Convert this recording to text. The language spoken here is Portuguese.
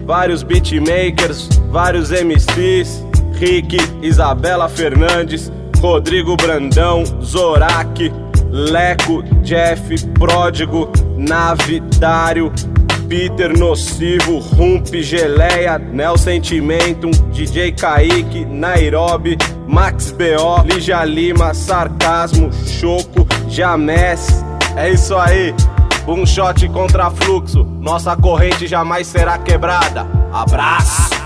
vários beatmakers, vários MCs, Rick, Isabela Fernandes, Rodrigo Brandão, Zorak, Leco, Jeff, Pródigo, Nave, Dário, Peter, Nocivo, Rump, Geleia, Nel Sentimentum, DJ Kaique, Nairobi, Max B.O., Lígia Lima, Sarcasmo, Choco, Jamés. É isso aí, Boomshot contra fluxo, nossa corrente jamais será quebrada. Abraço!